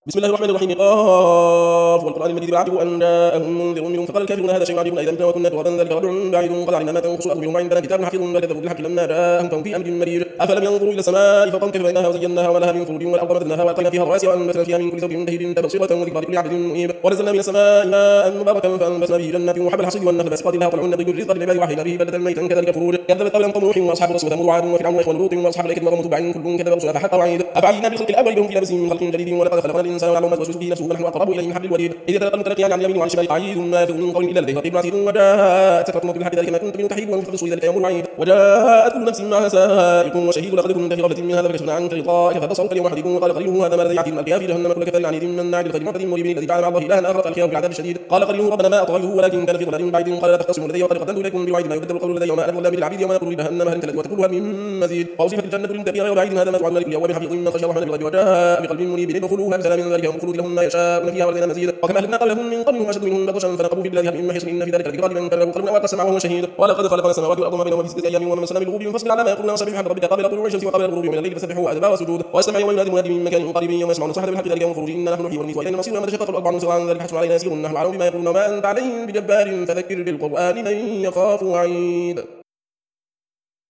بسم الله الرحمن الرحيم. قاف والقرآن المجيد بعده أن جاءهم منذر منهم فقال الكافرون هذا شيء عجيب أئذا متنا وكنا ترابا ذلك رجع بعيد قد علمنا ما تنقص الأرض منهم عندنا كتاب حفيظ بل كذبوا بالحق لما جاءهم فهم في أمر مرير. أفلم ينظروا إلى السماء فوقهم كيف بنيناها وزيناها ولها من فروج والأرض مددناها وألقينا فيها رواسي وأنبتنا فيها من كل زوج بهيج تبصرة وذكرى لكل عبد منيب. ونزلنا من السماء ماء مباركا فأنبتنا به جنات وحب الحصيد والنخل باسقات لها طلع نضج الرزق للعباد وأحيينا به بلدة ميتا كذلك خروج. كذبت قبلهم قوم نوح وأصحاب الرس وثمود وعاد وفرعون وإخوان لوط وأصحاب الأيكة وقوم تبع كل كذب رسلا فحق وعيد. أفعينا بالخلق الأول بهم في لبس من خلق جديد ولقد خلقنا الإنسان ونعلم ما توسوس به نفسه ونحن أقرب إليه من حبل الوريد. إذ يتلقى المتلقيان عن اليمين وعن الشمال قعيد ما يلفظ من قول إلا لديه رقيب عتيد. وجاءت سكرة الموت بالحق ذلك ما كنت منه تحيد ومن ذلك يوم الوعيد. وجاءت كل نفس معها سائق وشهيد ولقد كنت في غفلة من هذا فكشفنا عنك غطاءك فبصرك اليوم حديد. وقال قرينه هذا ما الذي يعتي القيا في جهنم كل كفر عنيد مناع للخير معتد مريب الذي جعل مع الله إلها آخر فألقياه في العذاب الشديد. قال قرينه ربنا ما أطغيه ولكن كان في ضلال بعيد. قال لا تختصموا لدي وقد قدمت إليكم بالوعيد ما يبدل القول لدي وما أنا إلا بالعبيد وما نقول لجهنم هل امتلأت وتقول هل من مزيد. وأوصفت الجنة للمتقين غير بعيد هذا ما توعدون لكل يوم حفيظ من خشي الرحمن بالغيب وجاء بقلب منيب ادخلوها بسلام ذلك يوم الخلود لهم ما يشاءون فيها ولدينا مزيد. وكما أهلكنا قبلهم من قرن أشد منهم بطشا فنقبوا في البلاد هل من محيص إن في ذلك لذكرى لمن كان له قلب أو ألقى السمع وهو شهيد. ولقد خلقنا السماوات والأرض وما بينهما في 6 أيام وما مسنا من لغوب فاصبر على ما يقولون وسبح بحمد ربك قبل طلوع الشمس وقبل الغروب من الليل فسبحوا وأدبار وسجود. واستمع يوم ينادي منادي من مكان قريب يوم يسمعون الصيحة بالحق ذلك يوم الخروج إنا نحن نحيي ونميت وإلينا المصير وما تشقق الأرض عنهم سواء ذلك حشر علينا يسير نحن أعلم بما يقولون وما أنت عليهم بجبار فذكر بالقرآن من يخاف وعيد.